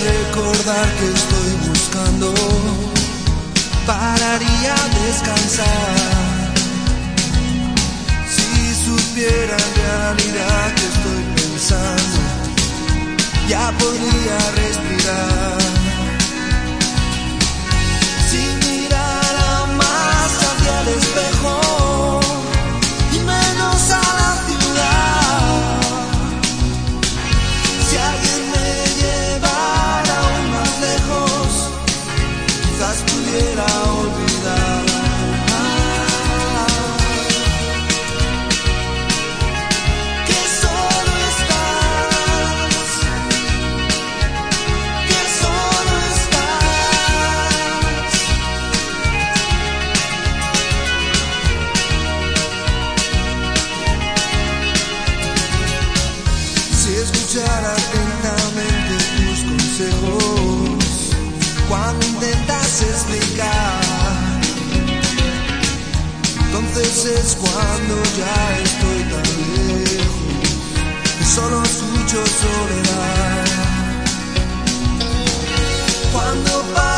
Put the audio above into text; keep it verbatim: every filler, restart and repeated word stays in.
recordar que estoy buscando, pararía a descansar. Si supiera en realidad que estoy pensando, ya podría respirar. Si mirara más hacia el espejo y menos a la ciudad, si alguien me llevara aún más lejos, quizás pudiera olvidar. Que solo estás, que solo estás. Si escuchara atentamente tus consejos cuando intentas explicar, entonces es cuando ya estoy tan lejos que solo escucho soledad. Cuando